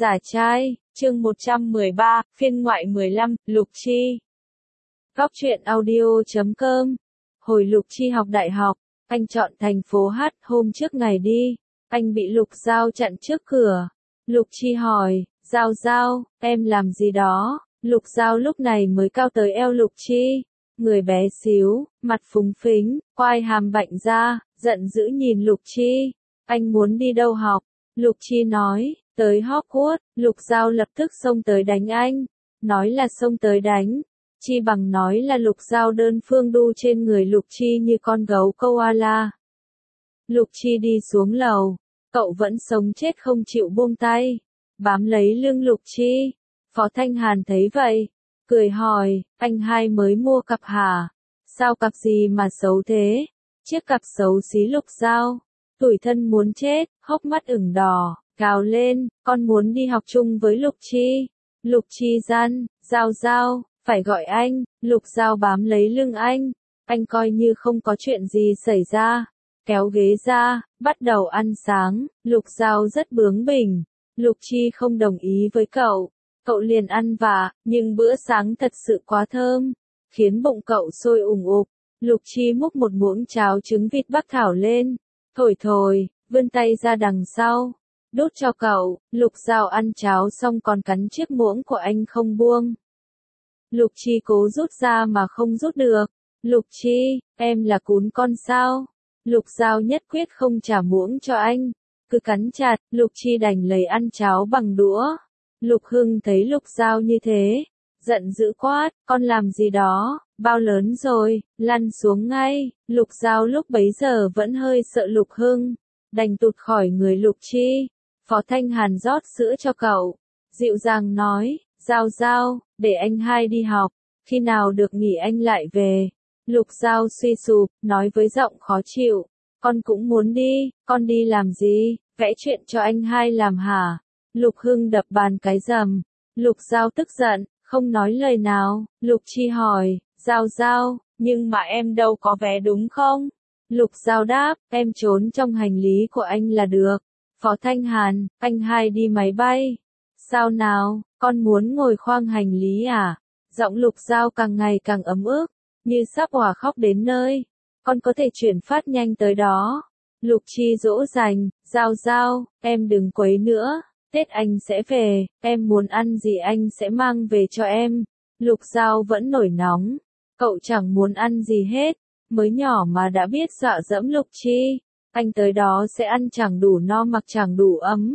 Giả trai, chương 113, phiên ngoại 15, Lục Chi. Góc truyện audio.com. Hồi Lục Chi học đại học, anh chọn thành phố H hôm trước ngày đi, anh bị Lục Giao chặn trước cửa. Lục Chi hỏi, Giao, em làm gì đó? Lục Giao lúc này mới cao tới eo Lục Chi, người bé xíu, mặt phúng phính, quai hàm bạnh ra, giận dữ nhìn Lục Chi. Anh muốn đi đâu học? Lục Chi nói, tới Hogwarts. Lục Giao lập tức xông tới đánh anh. Nói là xông tới đánh, chi bằng nói là Lục Giao đơn phương đu trên người Lục Chi như con gấu koala. Lục Chi đi xuống lầu, cậu vẫn sống chết không chịu buông tay, bám lấy lưng Lục Chi. Phó Thanh Hàn thấy vậy, cười hỏi, anh hai mới mua cặp hả? Sao cặp gì mà xấu thế? Chiếc cặp xấu xí. Lục Giao tủi thân muốn chết, hốc mắt ửng đỏ, gào lên, con muốn đi học chung với Lục Chi. Lục Chi gian, Giao, phải gọi anh. Lục Giao bám lấy lưng anh coi như không có chuyện gì xảy ra, kéo ghế ra, bắt đầu ăn sáng. Lục Giao rất bướng bỉnh, Lục Chi không đồng ý với cậu liền ăn vạ, nhưng bữa sáng thật sự quá thơm, khiến bụng cậu sôi ủng ục. Lục Chi múc một muỗng cháo trứng vịt bắc thảo lên, thổi, vươn tay ra đằng sau, đút cho cậu. Lục Giao ăn cháo xong còn cắn chiếc muỗng của anh không buông. Lục Chi cố rút ra mà không rút được. Lục Chi, em là cún con sao? Lục Giao nhất quyết không trả muỗng cho anh, cứ cắn chặt. Lục Chi đành lấy ăn cháo bằng đũa. Lục Hưng thấy Lục Giao như thế, giận dữ quát, con làm gì đó, bao lớn rồi, lăn xuống ngay. Lục Giao lúc bấy giờ vẫn hơi sợ Lục Hưng, đành tụt khỏi người Lục Chi. Phó Thanh Hàn rót sữa cho cậu, dịu dàng nói, Giao, để anh hai đi học, khi nào được nghỉ anh lại về. Lục Giao suy sụp, nói với giọng khó chịu, con cũng muốn đi. Con đi làm gì, vẽ chuyện cho anh hai làm hả? Lục Hưng đập bàn cái rầm. Lục Giao tức giận, không nói lời nào. Lục Chi hỏi, Giao, nhưng mà em đâu có vé đúng không? Lục Giao đáp, em trốn trong hành lý của anh là được. Phó Thanh Hàn, anh hai đi máy bay. Sao nào, con muốn ngồi khoang hành lý à? Giọng Lục Giao càng ngày càng ấm ức, như sắp òa khóc đến nơi. Con có thể chuyển phát nhanh tới đó. Lục Chi dỗ dành, Giao, em đừng quấy nữa. Tết anh sẽ về, em muốn ăn gì anh sẽ mang về cho em. Lục Giao vẫn nổi nóng, cậu chẳng muốn ăn gì hết, mới nhỏ mà đã biết dọa dẫm Lục Chi. Anh tới đó sẽ ăn chẳng đủ no mặc chẳng đủ ấm.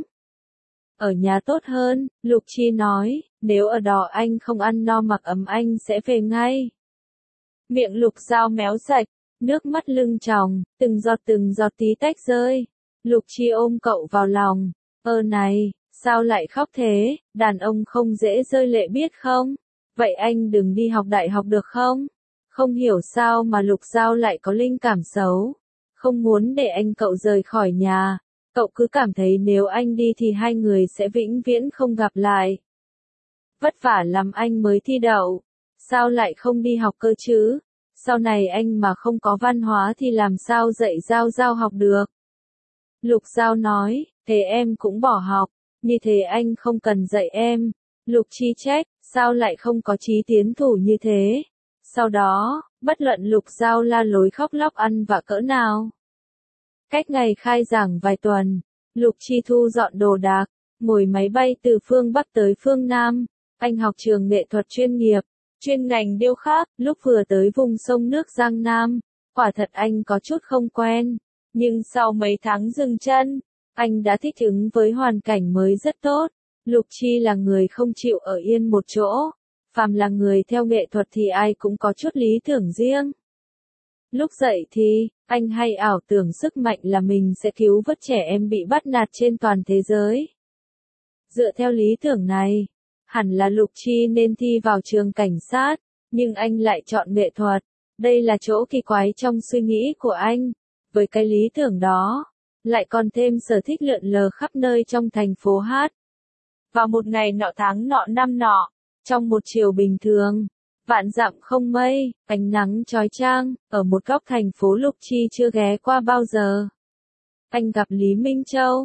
Ở nhà tốt hơn. Lục Chi nói, nếu ở đó anh không ăn no mặc ấm anh sẽ về ngay. Miệng Lục Giao méo sạch, nước mắt lưng tròng, từng giọt tí tách rơi. Lục Chi ôm cậu vào lòng, này, sao lại khóc thế, đàn ông không dễ rơi lệ biết không? Vậy anh đừng đi học đại học được không? Không hiểu sao mà Lục Giao lại có linh cảm xấu, không muốn để cậu rời khỏi nhà. Cậu cứ cảm thấy nếu anh đi thì hai người sẽ vĩnh viễn không gặp lại. Vất vả lắm anh mới thi đậu, sao lại không đi học cơ chứ? Sau này anh mà không có văn hóa thì làm sao dạy Giao học được? Lục Giao nói, thế em cũng bỏ học, như thế anh không cần dạy em. Lục Chi trách, sao lại không có chí tiến thủ như thế? Sau đó, bất luận Lục Giao la lối khóc lóc ăn vạ cỡ nào. Cách ngày khai giảng vài tuần, Lục Chi thu dọn đồ đạc, ngồi máy bay từ phương Bắc tới phương Nam. Anh học trường nghệ thuật chuyên nghiệp, chuyên ngành điêu khắc. Lúc vừa tới vùng sông nước Giang Nam, quả thật anh có chút không quen, nhưng sau mấy tháng dừng chân, anh đã thích ứng với hoàn cảnh mới rất tốt. Lục Chi là người không chịu ở yên một chỗ, phàm là người theo nghệ thuật thì ai cũng có chút lý tưởng riêng. Lúc dậy thì, anh hay ảo tưởng sức mạnh là mình sẽ cứu vớt trẻ em bị bắt nạt trên toàn thế giới. Dựa theo lý tưởng này, hẳn là Lục Chi nên thi vào trường cảnh sát, nhưng anh lại chọn nghệ thuật. Đây là chỗ kỳ quái trong suy nghĩ của anh. Với cái lý tưởng đó, lại còn thêm sở thích lượn lờ khắp nơi trong thành phố H. Vào một ngày nọ tháng nọ năm nọ, trong một chiều bình thường, vạn dặm không mây, ánh nắng chói chang, ở một góc thành phố Lục Chi chưa ghé qua bao giờ. Anh gặp Lý Minh Châu,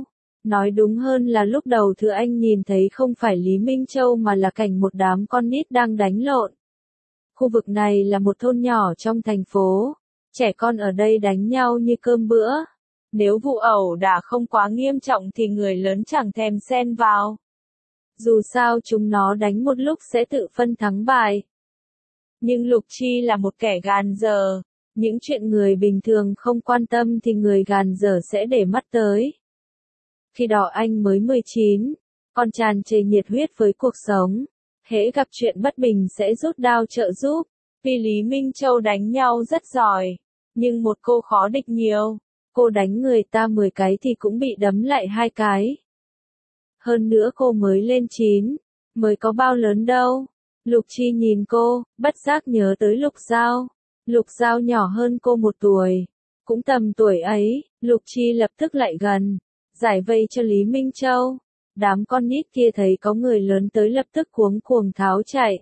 Nói đúng hơn là lúc đầu thứ anh nhìn thấy không phải Lý Minh Châu mà là cảnh một đám con nít đang đánh lộn. Khu vực này là một thôn nhỏ trong thành phố, trẻ con ở đây đánh nhau như cơm bữa. Nếu vụ ẩu đả không quá nghiêm trọng thì người lớn chẳng thèm xen vào. Dù sao chúng nó đánh một lúc sẽ tự phân thắng bại. Nhưng Lục Chi là một kẻ gàn dở. Những chuyện người bình thường không quan tâm thì người gàn dở sẽ để mắt tới. Khi đó anh mới 19, còn tràn trề nhiệt huyết với cuộc sống. Hễ gặp chuyện bất bình sẽ rút đao trợ giúp. Vì Lý Minh Châu đánh nhau rất giỏi, nhưng một cô khó địch nhiều. Cô đánh người ta 10 cái thì cũng bị đấm lại 2 cái. Hơn nữa cô mới lên 9, mới có bao lớn đâu. Lục Chi nhìn cô, bất giác nhớ tới Lục Giao. Lục Giao nhỏ hơn cô 1 tuổi. Cũng tầm tuổi ấy, Lục Chi lập tức lại gần, giải vây cho Lý Minh Châu. Đám con nít kia thấy có người lớn tới lập tức cuống cuồng tháo chạy.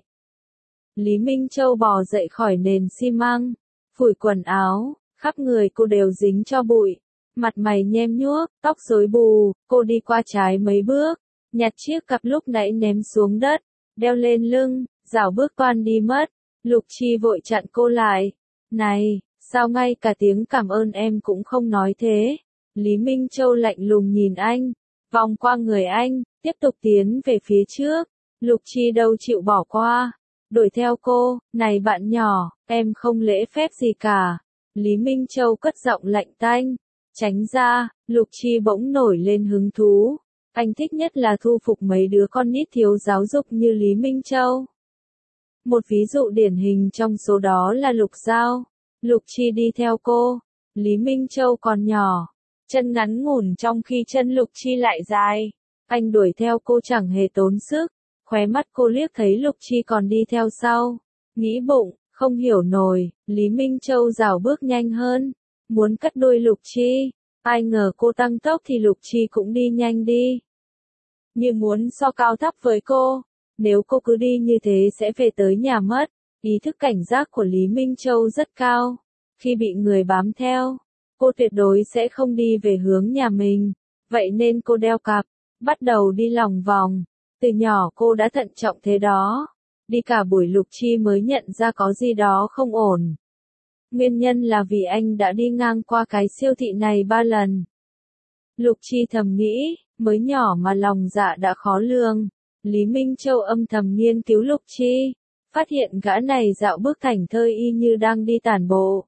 Lý Minh Châu bò dậy khỏi nền xi măng, phủi quần áo, khắp người cô đều dính cho bụi. Mặt mày nhem nhuốc, tóc rối bù, cô đi qua trái mấy bước, nhặt chiếc cặp lúc nãy ném xuống đất, đeo lên lưng, rảo bước toan đi mất. Lục Chi vội chặn cô lại. Này, sao ngay cả tiếng cảm ơn em cũng không nói thế? Lý Minh Châu lạnh lùng nhìn anh, vòng qua người anh, tiếp tục tiến về phía trước. Lục Chi đâu chịu bỏ qua, đuổi theo cô. Này bạn nhỏ, em không lễ phép gì cả. Lý Minh Châu cất giọng lạnh tanh. Tránh ra. Lục Chi bỗng nổi lên hứng thú. Anh thích nhất là thu phục mấy đứa con nít thiếu giáo dục như Lý Minh Châu. Một ví dụ điển hình trong số đó là Lục Giao. Lục Chi đi theo cô. Lý Minh Châu còn nhỏ, chân ngắn ngủn trong khi chân Lục Chi lại dài. Anh đuổi theo cô chẳng hề tốn sức. Khóe mắt cô liếc thấy Lục Chi còn đi theo sau. Nghĩ bụng, không hiểu nổi, Lý Minh Châu rảo bước nhanh hơn, muốn cắt đuôi Lục Chi. Ai ngờ cô tăng tốc thì Lục Chi cũng đi nhanh đi. Như muốn so cao thấp với cô. Nếu cô cứ đi như thế sẽ về tới nhà mất. Ý thức cảnh giác của Lý Minh Châu rất cao. Khi bị người bám theo, cô tuyệt đối sẽ không đi về hướng nhà mình. Vậy nên cô đeo cặp, bắt đầu đi lòng vòng. Từ nhỏ cô đã thận trọng thế đó. Đi cả buổi Lục Chi mới nhận ra có gì đó không ổn. Nguyên nhân là vì anh đã đi ngang qua cái siêu thị này 3 lần. Lục Chi thầm nghĩ, mới nhỏ mà lòng dạ đã khó lường. Lý Minh Châu âm thầm nghiên cứu Lục Chi, phát hiện gã này dạo bước thảnh thơi y như đang đi tản bộ.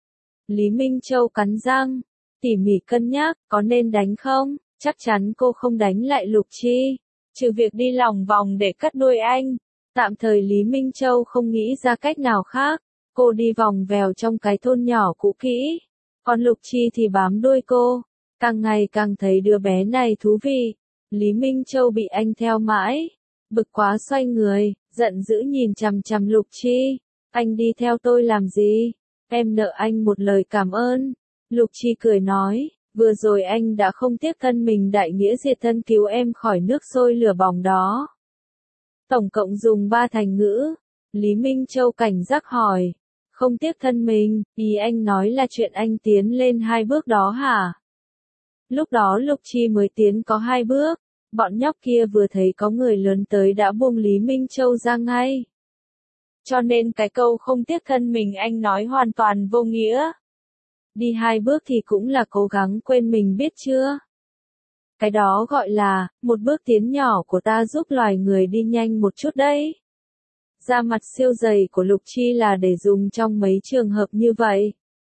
Lý Minh Châu cắn răng, tỉ mỉ cân nhắc, có nên đánh không? Chắc chắn cô không đánh lại Lục Chi, trừ việc đi lòng vòng để cắt đuôi anh. Tạm thời Lý Minh Châu không nghĩ ra cách nào khác, cô đi vòng vèo trong cái thôn nhỏ cũ kỹ, còn Lục Chi thì bám đuôi cô, càng ngày càng thấy đứa bé này thú vị. Lý Minh Châu bị anh theo mãi, bực quá xoay người, giận dữ nhìn chằm chằm Lục Chi. Anh đi theo tôi làm gì? Em nợ anh một lời cảm ơn. Lục Chi cười nói, vừa rồi anh đã không tiếc thân mình đại nghĩa diệt thân cứu em khỏi nước sôi lửa bỏng đó. Tổng cộng dùng 3 thành ngữ. Lý Minh Châu cảnh giác hỏi, không tiếc thân mình, ý anh nói là chuyện anh tiến lên 2 bước đó hả? Lúc đó Lục Chi mới tiến có 2 bước, bọn nhóc kia vừa thấy có người lớn tới đã buông Lý Minh Châu ra ngay. Cho nên cái câu không tiếc thân mình anh nói hoàn toàn vô nghĩa. Đi 2 bước thì cũng là cố gắng quên mình biết chưa? Cái đó gọi là, một bước tiến nhỏ của ta giúp loài người đi nhanh một chút đấy. Da mặt siêu dày của Lục Chi là để dùng trong mấy trường hợp như vậy.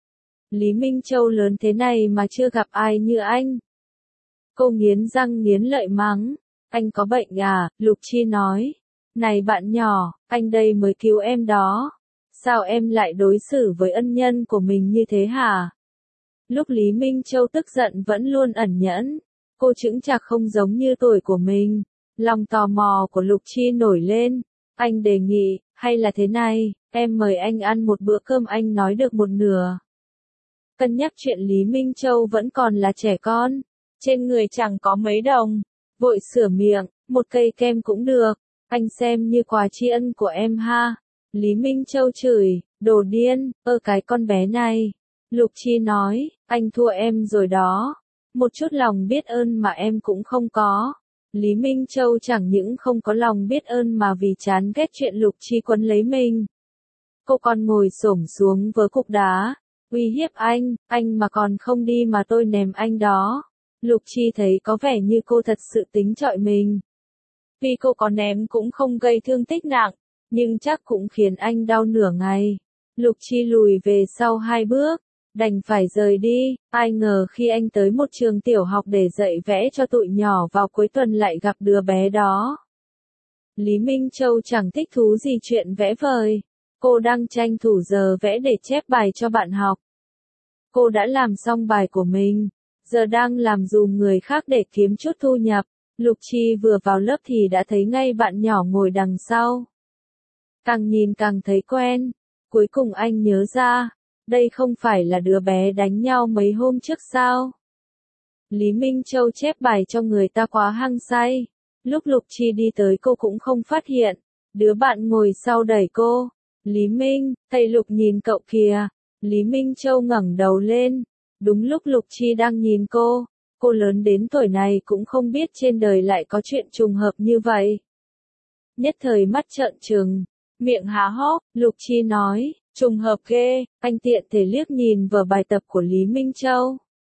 Lý Minh Châu lớn thế này mà chưa gặp ai như anh. Cô nghiến răng nghiến lợi mắng, anh có bệnh à? Lục Chi nói, này bạn nhỏ, anh đây mới cứu em đó. Sao em lại đối xử với ân nhân của mình như thế hả? Lúc Lý Minh Châu tức giận vẫn luôn ẩn nhẫn, cô chững chạc không giống như tuổi của mình. Lòng tò mò của Lục Chi nổi lên, anh đề nghị, hay là thế này, em mời anh ăn một bữa cơm, anh nói được một nửa. Cân nhắc chuyện Lý Minh Châu vẫn còn là trẻ con, trên người chẳng có mấy đồng, vội sửa miệng, một cây kem cũng được, anh xem như quà tri ân của em ha. Lý Minh Châu chửi, đồ điên, cái con bé này. Lục Chi nói, anh thua em rồi đó. Một chút lòng biết ơn mà em cũng không có. Lý Minh Châu chẳng những không có lòng biết ơn mà vì chán ghét chuyện Lục Chi quấn lấy mình. Cô còn ngồi xổm xuống với cục đá, uy hiếp anh mà còn không đi mà tôi ném anh đó. Lục Chi thấy có vẻ như cô thật sự tính chọi mình. Vì cô có ném cũng không gây thương tích nặng, nhưng chắc cũng khiến anh đau nửa ngày. Lục Chi lùi về sau 2 bước, đành phải rời đi. Ai ngờ khi anh tới một trường tiểu học để dạy vẽ cho tụi nhỏ vào cuối tuần lại gặp đứa bé đó. Lý Minh Châu chẳng thích thú gì chuyện vẽ vời. Cô đang tranh thủ giờ vẽ để chép bài cho bạn học. Cô đã làm xong bài của mình, giờ đang làm dùm người khác để kiếm chút thu nhập. Lục Chi vừa vào lớp thì đã thấy ngay bạn nhỏ ngồi đằng sau. Càng nhìn càng thấy quen, cuối cùng anh nhớ ra, đây không phải là đứa bé đánh nhau mấy hôm trước sao? Lý Minh Châu chép bài cho người ta quá hăng say, lúc Lục Chi đi tới cô cũng không phát hiện, đứa bạn ngồi sau đẩy cô. Lý Minh, thầy Lục nhìn cậu kìa. Lý Minh Châu ngẩng đầu lên, đúng lúc Lục Chi đang nhìn cô lớn đến tuổi này cũng không biết trên đời lại có chuyện trùng hợp như vậy. Nhất thời mắt trợn trừng, miệng há hốc, Lục Chi nói, trùng hợp ghê, anh tiện thể liếc nhìn vào bài tập của Lý Minh Châu.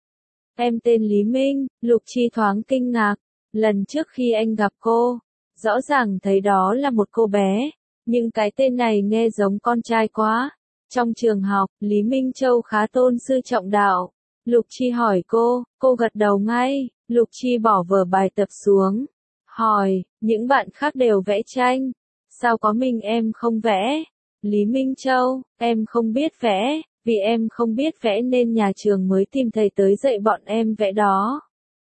Em tên Lý Minh, Lục Chi thoáng kinh ngạc, lần trước khi anh gặp cô, rõ ràng thấy đó là một cô bé, nhưng cái tên này nghe giống con trai quá. Trong trường học, Lý Minh Châu khá tôn sư trọng đạo. Lục Chi hỏi cô gật đầu ngay. Lục Chi bỏ vở bài tập xuống, hỏi, những bạn khác đều vẽ tranh, sao có mình em không vẽ? Lý Minh Châu, em không biết vẽ, vì em không biết vẽ nên nhà trường mới tìm thầy tới dạy bọn em vẽ đó.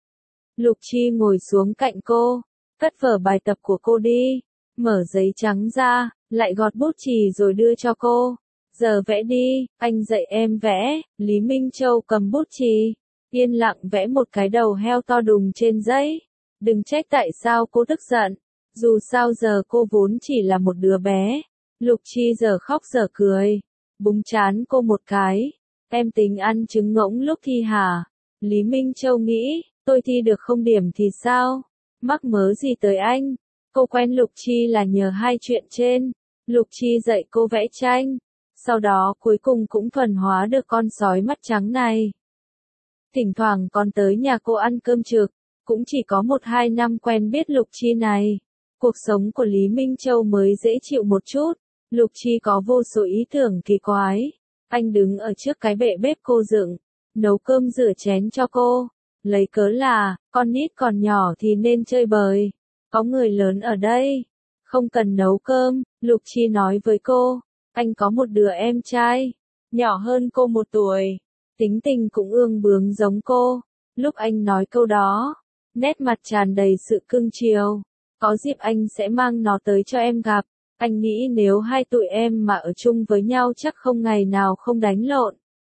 Lục Chi ngồi xuống cạnh cô, cất vở bài tập của cô đi, mở giấy trắng ra, lại gọt bút chì rồi đưa cho cô. Giờ vẽ đi, anh dạy em vẽ. Lý Minh Châu cầm bút chì, yên lặng vẽ một cái đầu heo to đùng trên giấy. Đừng trách tại sao cô tức giận, dù sao giờ cô vốn chỉ là một đứa bé. Lục Chi giờ khóc giờ cười, búng trán cô một cái. Em tính ăn trứng ngỗng lúc thi hả? Lý Minh Châu nghĩ, tôi thi được không điểm thì sao? Mắc mớ gì tới anh? Cô quen Lục Chi là nhờ hai chuyện trên. Lục Chi dạy cô vẽ tranh, sau đó cuối cùng cũng thuần hóa được con sói mắt trắng này. Thỉnh thoảng còn tới nhà cô ăn cơm trực, cũng chỉ có 1-2 năm quen biết Lục Chi này. Cuộc sống của Lý Minh Châu mới dễ chịu một chút. Lục Chi có vô số ý tưởng kỳ quái. Anh đứng ở trước cái bệ bếp cô dựng, nấu cơm rửa chén cho cô, lấy cớ là, con nít còn nhỏ thì nên chơi bời. Có người lớn ở đây, không cần nấu cơm. Lục Chi nói với cô, anh có một đứa em trai, nhỏ hơn cô 1 tuổi, tính tình cũng ương bướng giống cô. Lúc anh nói câu đó, nét mặt tràn đầy sự cưng chiều. Có dịp anh sẽ mang nó tới cho em gặp. Anh nghĩ nếu hai tụi em mà ở chung với nhau chắc không ngày nào không đánh lộn.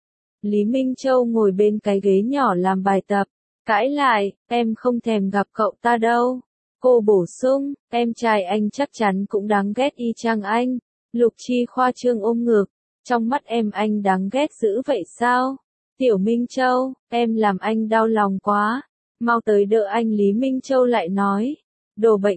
Lý Minh Châu ngồi bên cái ghế nhỏ làm bài tập, cãi lại, em không thèm gặp cậu ta đâu. Cô bổ sung, em trai anh chắc chắn cũng đáng ghét y chang anh. Lục Chi khoa trương ôm ngực, trong mắt em anh đáng ghét dữ vậy sao? Tiểu Minh Châu, em làm anh đau lòng quá, mau tới đỡ anh. Lý Minh Châu lại nói, đồ bệnh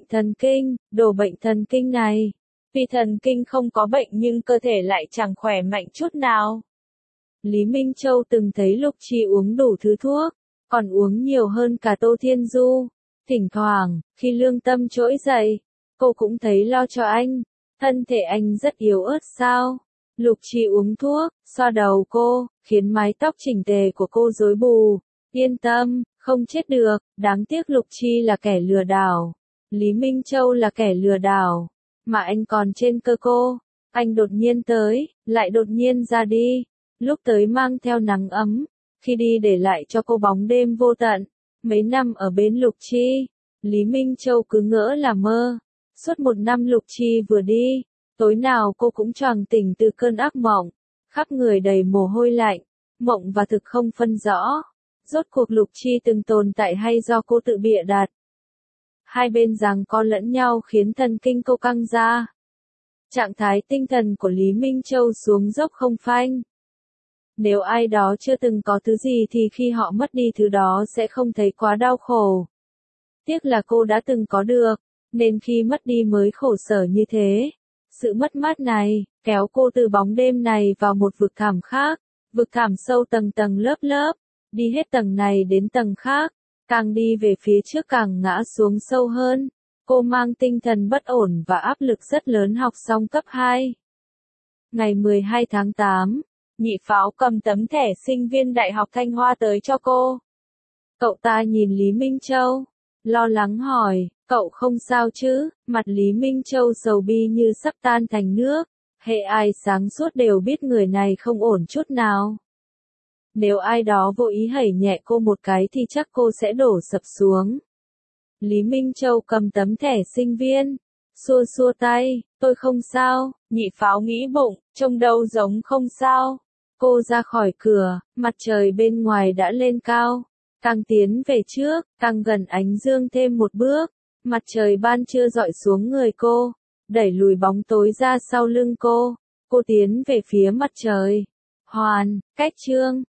thần kinh này, vì thần kinh không có bệnh nhưng cơ thể lại chẳng khỏe mạnh chút nào. Lý Minh Châu từng thấy Lục Chi uống đủ thứ thuốc, còn uống nhiều hơn cả Tô Thiên Du. Thỉnh thoảng, khi lương tâm trỗi dậy, cô cũng thấy lo cho anh. Thân thể anh rất yếu ớt sao? Lục Chi uống thuốc, xoa đầu cô, khiến mái tóc chỉnh tề của cô rối bù. Yên tâm, không chết được. Đáng tiếc Lục Chi là kẻ lừa đảo. Lý Minh Châu là kẻ lừa đảo, mà anh còn trên cơ cô. Anh đột nhiên tới, lại đột nhiên ra đi. Lúc tới mang theo nắng ấm, khi đi để lại cho cô bóng đêm vô tận. Mấy năm ở bên Lục Chi, Lý Minh Châu cứ ngỡ là mơ. Suốt 1 năm Lục Chi vừa đi, tối nào cô cũng choàng tỉnh từ cơn ác mộng, khắp người đầy mồ hôi lạnh, mộng và thực không phân rõ. Rốt cuộc Lục Chi từng tồn tại hay do cô tự bịa đặt? Hai bên giằng co lẫn nhau khiến thần kinh cô căng ra. Trạng thái tinh thần của Lý Minh Châu xuống dốc không phanh. Nếu ai đó chưa từng có thứ gì thì khi họ mất đi thứ đó sẽ không thấy quá đau khổ. Tiếc là cô đã từng có được, nên khi mất đi mới khổ sở như thế. Sự mất mát này, kéo cô từ bóng đêm này vào một vực thẳm khác, vực thẳm sâu tầng tầng lớp lớp, đi hết tầng này đến tầng khác, càng đi về phía trước càng ngã xuống sâu hơn. Cô mang tinh thần bất ổn và áp lực rất lớn học xong cấp 2. Ngày 12 tháng 8, Nhị Pháo cầm tấm thẻ sinh viên Đại học Thanh Hoa tới cho cô. Cậu ta nhìn Lý Minh Châu, lo lắng hỏi, cậu không sao chứ? Mặt Lý Minh Châu sầu bi như sắp tan thành nước. Hệ ai sáng suốt đều biết người này không ổn chút nào. Nếu ai đó vô ý hẩy nhẹ cô một cái thì chắc cô sẽ đổ sập xuống. Lý Minh Châu cầm tấm thẻ sinh viên, xua xua tay, tôi không sao. Nhị Pháo nghĩ bụng, trông đâu giống không sao. Cô ra khỏi cửa, mặt trời bên ngoài đã lên cao. Càng tiến về trước, càng gần ánh dương thêm một bước. Mặt trời ban trưa rọi xuống người cô, đẩy lùi bóng tối ra sau lưng cô. Cô tiến về phía mặt trời. Hoàn, cách chương.